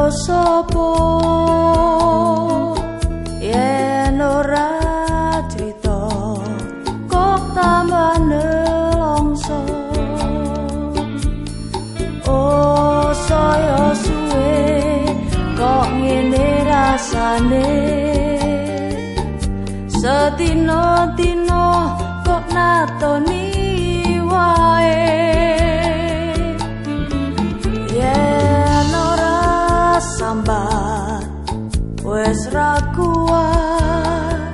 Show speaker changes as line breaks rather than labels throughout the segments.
sapa yen ora crita kok tambah nelongso oh saya suwe kok ngene rasane sedina-dina kok natoni wae yen ora sambat wis ra kuat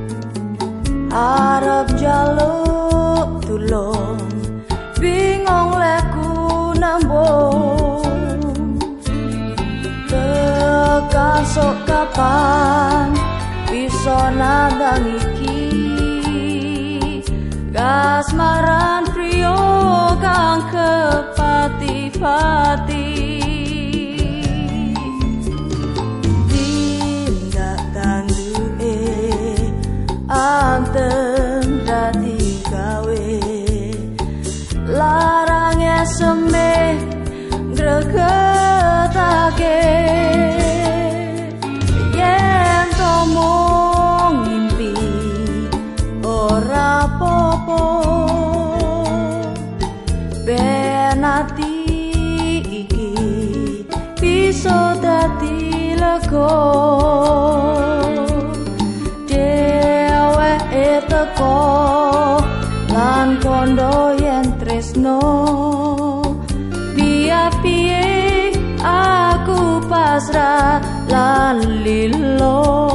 arep jaluk tulung bingung leku nembung tekan sok kapan bisa nandang iki kasmaran priyo kang kepati-pati tindak tanduke anteng dadi gawe larange semeh gregetake yen tomo ngimpi ora popo ben ati iki bisa dadi lega dheweke teko lan kondo yen tresno piye aku pasrah lan lilo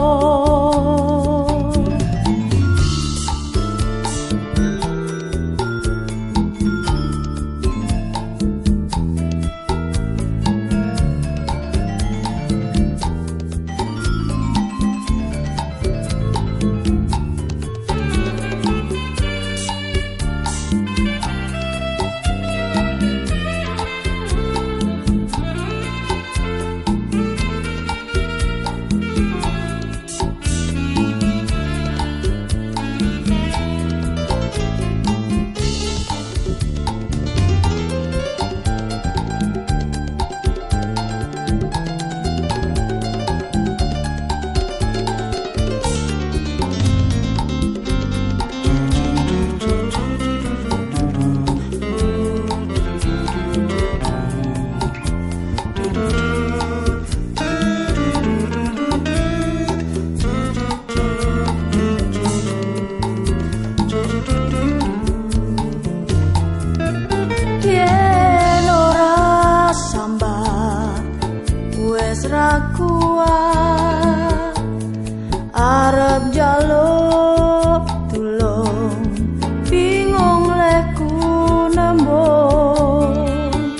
ra kuat arep jaluk tulung bingung leku nembung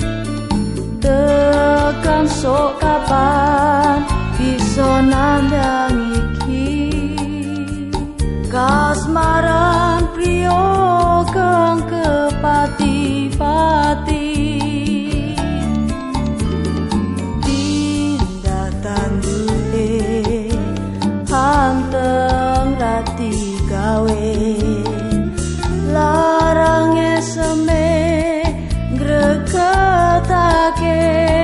tekan sok kapan bisa nandang iki kasmaran priyo kang kepati-pati anteng rati gawe larange semeh gregetake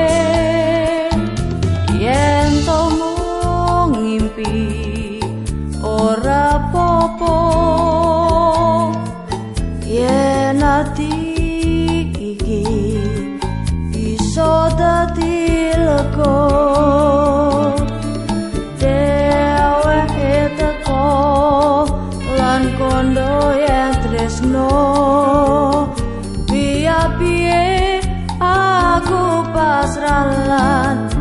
yen tomo ngimpi ora popo yen ati iki iso dadi lega kondo yang tresno piye aku pasrah lan